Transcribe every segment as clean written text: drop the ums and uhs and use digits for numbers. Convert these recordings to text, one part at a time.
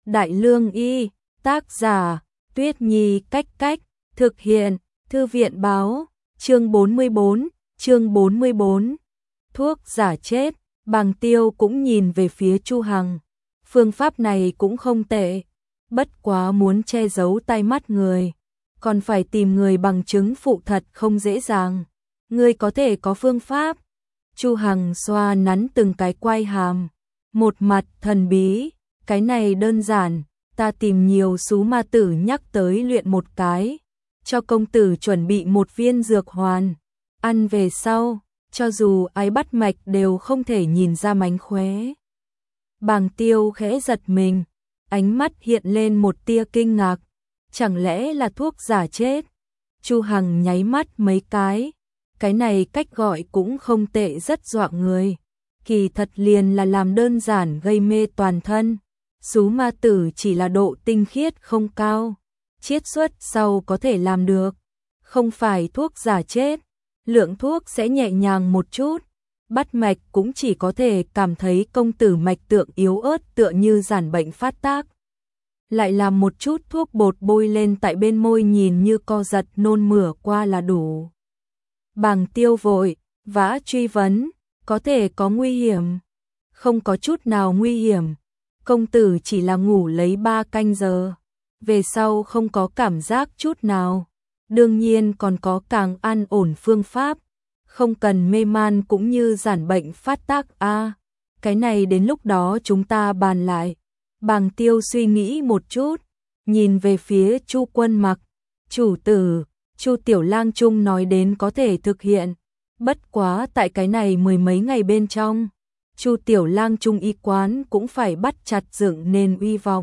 Đại Lương Y, tác giả, Tuyết Nhi Cách Cách, thực hiện, Thư viện báo, chương 44, thuốc giả chết, Bàng Tiêu cũng nhìn về phía Chu Hằng. Phương pháp này cũng không tệ, bất quá muốn che giấu tai mắt người, còn phải tìm người bằng chứng phụ thật không dễ dàng. Ngươi có thể có phương pháp? Chu Hằng xoa nắn từng cái quai hàm, một mặt thần bí, cái này đơn giản, ta tìm nhiều sú ma tử nhắc tới luyện một cái, cho công tử chuẩn bị một viên dược hoàn, ăn về sau, cho dù ai bắt mạch đều không thể nhìn ra mánh khóe. Bàng Tiêu khẽ giật mình, ánh mắt hiện lên một tia kinh ngạc, chẳng lẽ là thuốc giả chết? Chu Hằng nháy mắt mấy cái này cách gọi cũng không tệ, rất dọa người. Kỳ thật liền là làm đơn giản gây mê toàn thân. Sú ma tử chỉ là độ tinh khiết không cao, chiết xuất sau có thể làm được, không phải thuốc giả chết. Lượng thuốc sẽ nhẹ nhàng một chút, bắt mạch cũng chỉ có thể cảm thấy công tử mạch tượng yếu ớt tựa như giản bệnh phát tác. Lại làm một chút thuốc bột bôi lên tại bên môi nhìn như co giật nôn mửa qua là đủ. Bàng Tiêu vội vã truy vấn, có thể có nguy hiểm? Không có chút nào nguy hiểm, công tử chỉ là ngủ lấy 3 canh giờ, về sau không có cảm giác chút nào. Đương nhiên còn có càng an ổn phương pháp, không cần mê man cũng như giản bệnh phát tác a. Cái này đến lúc đó chúng ta bàn lại. Bàng Tiêu suy nghĩ một chút, nhìn về phía Chu Quân Mặc, chủ tử, Chu Tiểu Lang Trung nói đến có thể thực hiện, bất quá tại cái này mười mấy ngày bên trong, Chu Tiểu Lang Trung y quán cũng phải bắt chặt dựng nên uy vọng.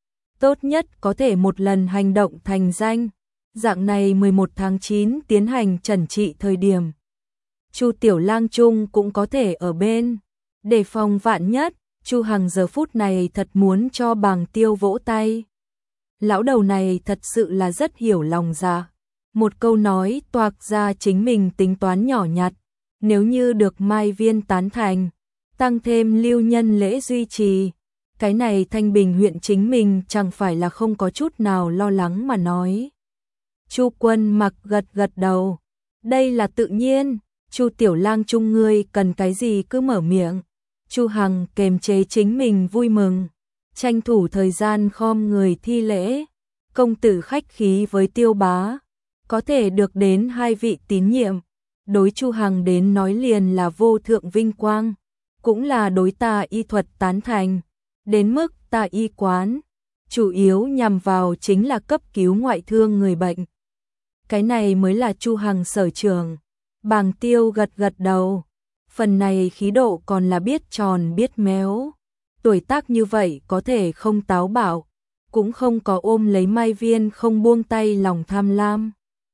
Tốt nhất có thể một lần hành động thành danh. Dạng này 11 tháng 9 tiến hành trần trị thời điểm, Chu Tiểu Lang Trung cũng có thể ở bên, đề phòng vạn nhất. Chu Hằng giờ phút này thật muốn cho Bàng Tiêu vỗ tay. Lão đầu này thật sự là rất hiểu lòng dạ. Một câu nói toạc ra chính mình tính toán nhỏ nhặt. Nếu như được Mai Viên tán thành, tăng thêm lưu nhân lễ duy trì, cái này Thanh Bình huyện chính mình chẳng phải là không có chút nào lo lắng mà nói. Chu Quân Mặc gật gật đầu. Đây là tự nhiên, Chu Tiểu Lang Trung ngươi cần cái gì cứ mở miệng. Chu Hằng kềm chế chính mình vui mừng, tranh thủ thời gian khom người thi lễ. Công tử khách khí với Tiêu bá, có thể được đến 2 vị tín nhiệm, đối Chu Hằng đến nói liền là vô thượng vinh quang, cũng là đối ta y thuật tán thành. Đến mức ta y quán, chủ yếu nhằm vào chính là cấp cứu ngoại thương người bệnh. Cái này mới là Chu Hằng sở trường. Bàng Tiêu gật gật đầu. Phần này khí độ còn là biết tròn biết méo. Tuổi tác như vậy có thể không táo bạo, cũng không có ôm lấy Mai Viên không buông tay lòng tham lam.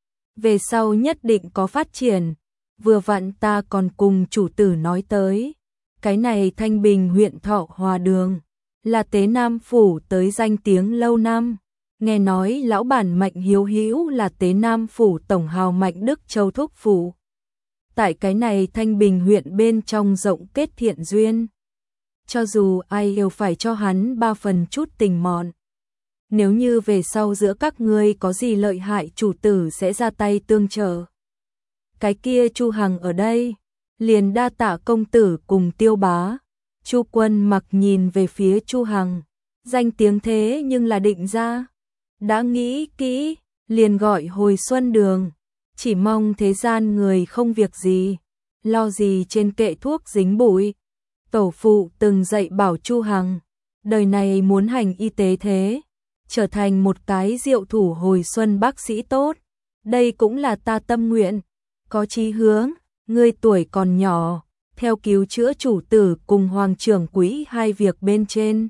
Về sau nhất định có phát triển. Vừa vặn ta còn cùng chủ tử nói tới, cái này Thanh Bình huyện Thọ Hòa Đường là Tế Nam phủ tới danh tiếng lâu năm. Nghe nói lão bản Mạnh Hiếu Hữu là Tế Nam phủ tổng hào Mạnh Đức Châu thúc phủ. Tại cái này Thanh Bình huyện bên trong rộng kết thiện duyên. Cho dù ai đều phải cho hắn 3 phần chút tình mọn. Nếu như về sau giữa các ngươi có gì lợi hại, chủ tử sẽ ra tay tương trợ. Cái kia Chu Hằng ở đây, liền đa tạ công tử cùng Tiêu bá. Chu Quân Mặc nhìn về phía Chu Hằng, danh tiếng thế nhưng là định ra. Đã nghĩ kỹ, liền gọi hồi Xuân Đường. Chỉ mong thế gian người không việc gì, lo gì trên kệ thuốc dính bụi. Tổ phụ từng dạy bảo Chu Hằng, đời này muốn hành y tế thế, trở thành một cái diệu thủ hồi xuân bác sĩ tốt. Đây cũng là ta tâm nguyện, có chí hướng. Ngươi tuổi còn nhỏ, theo cứu chữa chủ tử cùng hoàng trưởng quỹ 2 việc bên trên.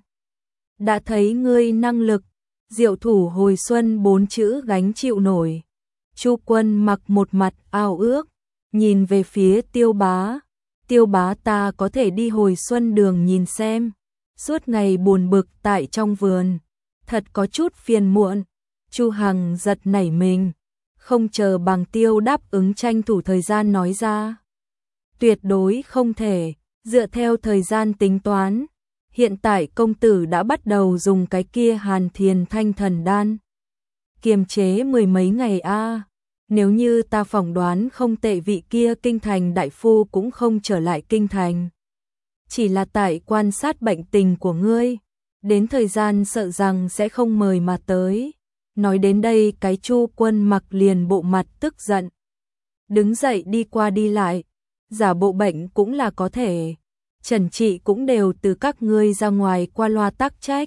Đã thấy ngươi năng lực, diệu thủ hồi xuân 4 chữ gánh chịu nổi. Chu Quân Mặc một mặt ao ước, nhìn về phía Tiêu bá. Tiêu bá ta có thể đi hồi Xuân Đường nhìn xem. Suốt ngày buồn bực tại trong vườn, thật có chút phiền muộn. Chu Hằng giật nảy mình, không chờ Bàng Tiêu đáp ứng tranh thủ thời gian nói ra. Tuyệt đối không thể, dựa theo thời gian tính toán, hiện tại công tử đã bắt đầu dùng cái kia Hàn Thiền Thanh Thần Đan. Kiềm chế mười mấy ngày a. Nếu như ta phỏng đoán không tệ, vị kia kinh thành đại phu cũng không trở lại kinh thành. Chỉ là tại quan sát bệnh tình của ngươi, đến thời gian sợ rằng sẽ không mời mà tới. Nói đến đây, cái Chu Quân Mặc liền bộ mặt tức giận. Đứng dậy đi qua đi lại, giả bộ bệnh cũng là có thể. Trần trị cũng đều từ các ngươi ra ngoài qua loa tác trách.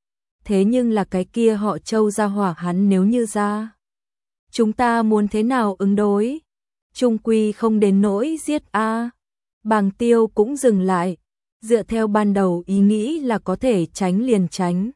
Thế nhưng là cái kia họ Châu gia hỏa hắn nếu như ra, chúng ta muốn thế nào ứng đối? Trung quy không đến nỗi giết a. Bàng Tiêu cũng dừng lại, dựa theo ban đầu ý nghĩ là có thể tránh liền tránh.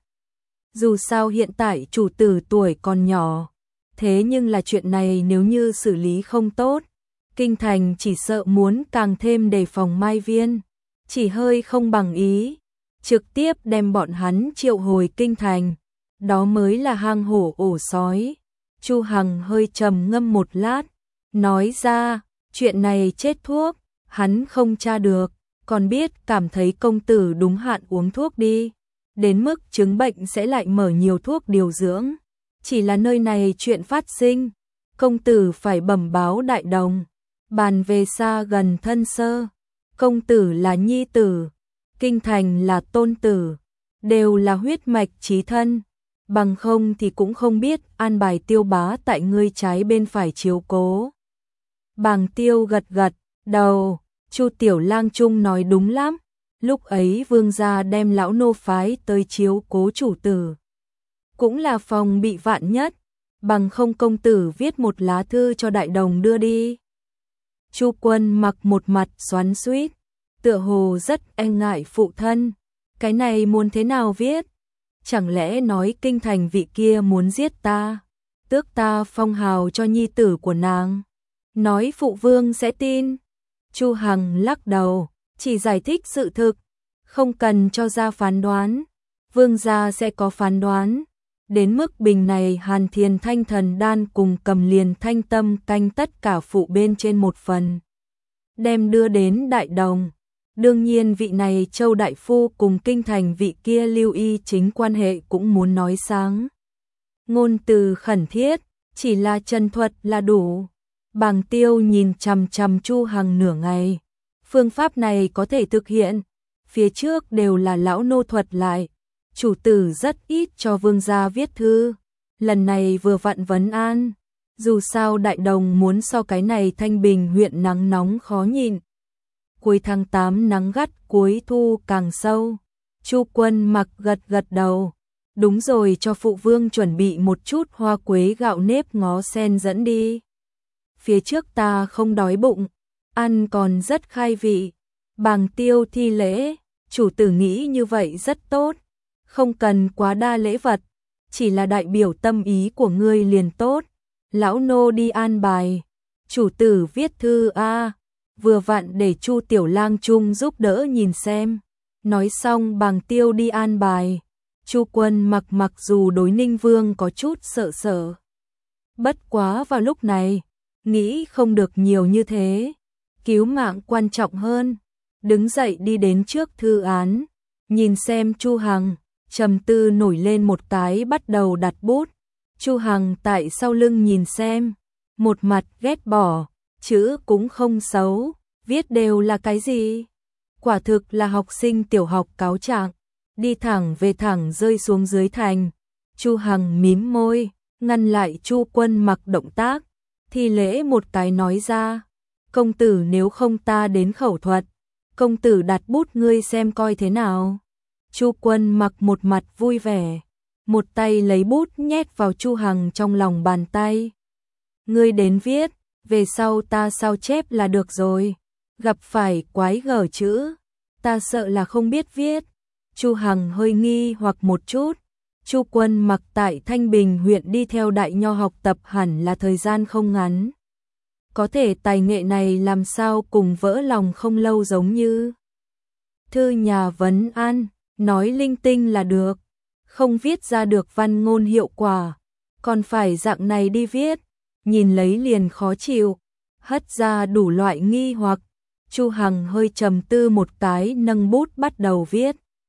Dù sao hiện tại chủ tử tuổi còn nhỏ, thế nhưng là chuyện này nếu như xử lý không tốt, kinh thành chỉ sợ muốn càng thêm đề phòng Mai Viên, chỉ hơi không bằng ý, trực tiếp đem bọn hắn triệu hồi kinh thành, đó mới là hang hổ ổ sói. Chu Hằng hơi trầm ngâm một lát, nói ra, chuyện này chết thuốc, hắn không tra được, còn biết cảm thấy công tử đúng hạn uống thuốc đi, đến mức chứng bệnh sẽ lại mở nhiều thuốc điều dưỡng. Chỉ là nơi này chuyện phát sinh, công tử phải bẩm báo đại đồng, bàn về xa gần thân sơ, công tử là nhi tử, kinh thành là tôn tử, đều là huyết mạch chí thân, bằng không thì cũng không biết an bài Tiêu bá tại ngươi trái bên phải chiếu cố. Bàng Tiêu gật gật đầu, Chu Tiểu Lang Trung nói đúng lắm, lúc ấy vương gia đem lão nô phái tới chiếu cố chủ tử, cũng là phòng bị vạn nhất, bằng không công tử viết một lá thư cho đại đồng đưa đi. Chu Quân Mặc một mặt xoắn xuýt, tựa hồ rất e ngại phụ thân, cái này muốn thế nào viết? Chẳng lẽ nói kinh thành vị kia muốn giết ta, tước ta phong hào cho nhi tử của nàng, nói phụ vương sẽ tin? Chu Hằng lắc đầu, chỉ giải thích sự thực, không cần cho ra phán đoán, vương gia sẽ có phán đoán. Đến mức bình này Hàn Thiền Thanh Thần Đan cùng Cầm Liền Thanh Tâm canh tất cả phụ bên trên một phần, đem đưa đến đại đồng. Đương nhiên vị này Châu đại phu cùng kinh thành vị kia Lưu Y chính quan hệ cũng muốn nói sáng. Ngôn từ khẩn thiết, chỉ là chân thuật là đủ. Bàng Tiêu nhìn chằm chằm Chu Hằng nửa ngày. Phương pháp này có thể thực hiện, phía trước đều là lão nô thuật lại. Chủ tử rất ít cho vương gia viết thư, lần này vừa vặn vấn an. Dù sao đại đồng muốn so cái này Thanh Bình huyện nắng nóng khó nhịn. Cuối tháng 8 nắng gắt, cuối thu càng sâu. Chu Quân Mặc gật gật đầu. Đúng rồi, cho phụ vương chuẩn bị một chút hoa quế gạo nếp ngó sen dẫn đi. Phía trước ta không đói bụng, ăn còn rất khai vị. Bàng Tiêu thi lễ, chủ tử nghĩ như vậy rất tốt, không cần quá đa lễ vật, chỉ là đại biểu tâm ý của ngươi liền tốt. Lão nô đi an bài, chủ tử viết thư a. Vừa vặn để Chu Tiểu Lang Trung giúp đỡ nhìn xem. Nói xong Bàng Tiêu đi an bài. Chu Quân Mặc mặc dù đối Ninh Vương có chút sợ sợ, bất quá vào lúc này nghĩ không được nhiều như thế, cứu mạng quan trọng hơn. Đứng dậy đi đến trước thư án, nhìn xem Chu Hằng, trầm tư nổi lên một cái, bắt đầu đặt bút. Chu Hằng tại sau lưng nhìn xem, một mặt ghét bỏ, chữ cũng không xấu, viết đều là cái gì? Quả thực là học sinh tiểu học cáo trạng, đi thẳng về thẳng rơi xuống dưới thành. Chu Hằng mím môi, ngăn lại Chu Quân Mặc động tác, thi lễ một cái nói ra, công tử nếu không ta đến khẩu thuật, công tử đặt bút ngươi xem coi thế nào. Chu Quân Mặc một mặt vui vẻ, một tay lấy bút nhét vào Chu Hằng trong lòng bàn tay. Ngươi đến viết, về sau ta sao chép là được rồi, gặp phải quái gở chữ, ta sợ là không biết viết. Chu Hằng hơi nghi hoặc một chút. Chu Quân Mặc tại Thanh Bình huyện đi theo đại nho học tập hẳn là thời gian không ngắn, có thể tài nghệ này làm sao cùng vỡ lòng không lâu giống như thư nhà vấn an, nói linh tinh là được, không viết ra được văn ngôn hiệu quả, còn phải dạng này đi viết, nhìn lấy liền khó chịu, hất ra đủ loại nghi hoặc. Chu Hằng hơi trầm tư một cái, nâng bút bắt đầu viết.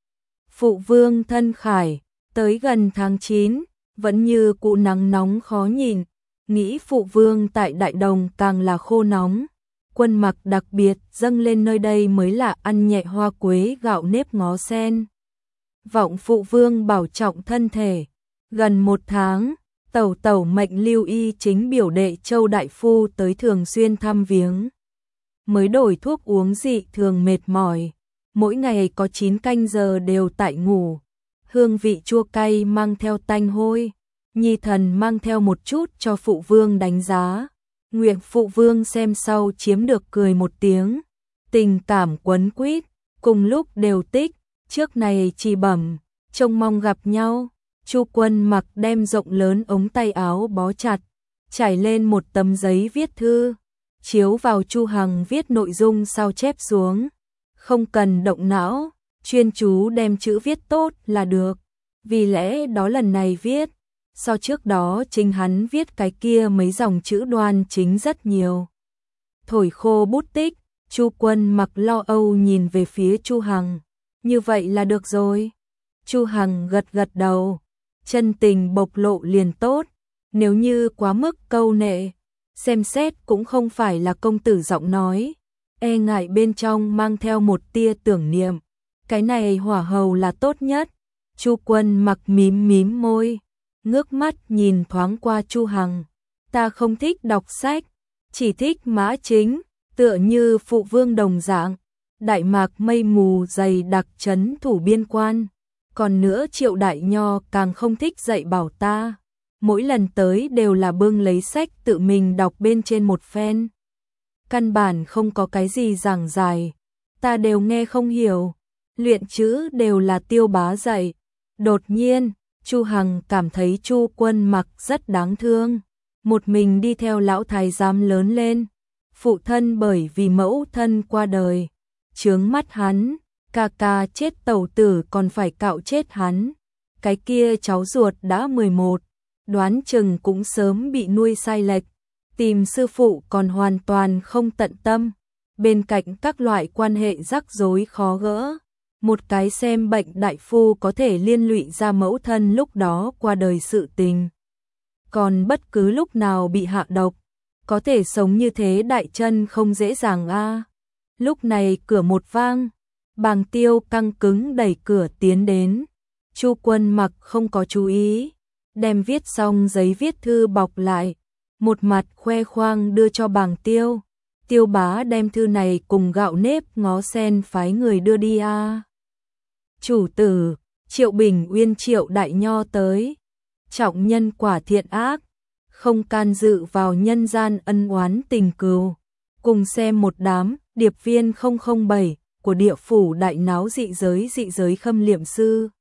Phụ vương thân khải, tới gần tháng 9, vẫn như cụ nắng nóng khó nhìn, nghĩ phụ vương tại Đại Đồng càng là khô nóng. Quân mặc đặc biệt dâng lên nơi đây mới là ăn nhẹ hoa quế gạo nếp ngó sen. Vọng phụ vương bảo trọng thân thể. Gần 1 tháng, tẩu tẩu mệnh lưu y chính biểu đệ Châu Đại Phu tới thường xuyên thăm viếng. Mới đổi thuốc uống dị thường mệt mỏi. Mỗi ngày có 9 canh giờ đều tại ngủ. Hương vị chua cay mang theo tanh hôi. Nhi thần mang theo một chút cho phụ vương đánh giá. Nguyện phụ vương xem sau chiếm được cười một tiếng. Tình cảm quấn quýt, cùng lúc đều tích, trước này chỉ bẩm, trông mong gặp nhau. Chu Quân Mặc đem rộng lớn ống tay áo bó chặt, trải lên một tấm giấy viết thư, chiếu vào Chu Hằng viết nội dung sao chép xuống. Không cần động não, chuyên chú đem chữ viết tốt là được. Vì lẽ đó lần này viết, so trước đó chính hắn viết cái kia mấy dòng chữ đoan chính rất nhiều. Thổi khô bút tích, Chu Quân Mặc lo âu nhìn về phía Chu Hằng. Như vậy là được rồi. Chu Hằng gật gật đầu, chân tình bộc lộ liền tốt. Nếu như quá mức câu nệ, xem xét cũng không phải là công tử giọng nói. E ngại bên trong mang theo một tia tưởng niệm. Cái này hỏa hầu là tốt nhất. Chu Quân Mặc mím mím môi, ngước mắt nhìn thoáng qua Chu Hằng. Ta không thích đọc sách, chỉ thích mã chính, tựa như phụ vương đồng dạng. Đại Mạc mây mù dày đặc trấn thủ biên quan. Còn nữa Triệu Đại Nho càng không thích dạy bảo ta. Mỗi lần tới đều là bưng lấy sách tự mình đọc bên trên một phen. Căn bản không có cái gì giảng giải, ta đều nghe không hiểu. Luyện chữ đều là Tiêu Bá dạy. Đột nhiên, Chu Hằng cảm thấy Chu Quân Mặc rất đáng thương. Một mình đi theo lão thái giám lớn lên. Phụ thân bởi vì mẫu thân qua đời, chướng mắt hắn, ca ca chết tẩu tử còn phải cạo chết hắn. Cái kia cháu ruột đã 11, đoán chừng cũng sớm bị nuôi sai lệch. Tìm sư phụ còn hoàn toàn không tận tâm. Bên cạnh các loại quan hệ rắc rối khó gỡ, một cái xem bệnh đại phu có thể liên lụy ra mẫu thân lúc đó qua đời sự tình. Còn bất cứ lúc nào bị hạ độc, có thể sống như thế đại chân không dễ dàng a. Lúc này cửa một vang, Bàng Tiêu căng cứng đẩy cửa tiến đến. Chu Quân Mặc không có chú ý, đem viết xong giấy viết thư bọc lại, một mặt khoe khoang đưa cho Bàng Tiêu. Tiêu bá đem thư này cùng gạo nếp ngó sen phái người đưa đi a. Chủ tử, Triệu Bình Uyên Triệu Đại Nho tới. Trọng nhân quả thiện ác, không can dự vào nhân gian ân oán tình cừu. Cùng xem một đám điệp viên 007 của địa phủ đại náo dị giới khâm liệm sư.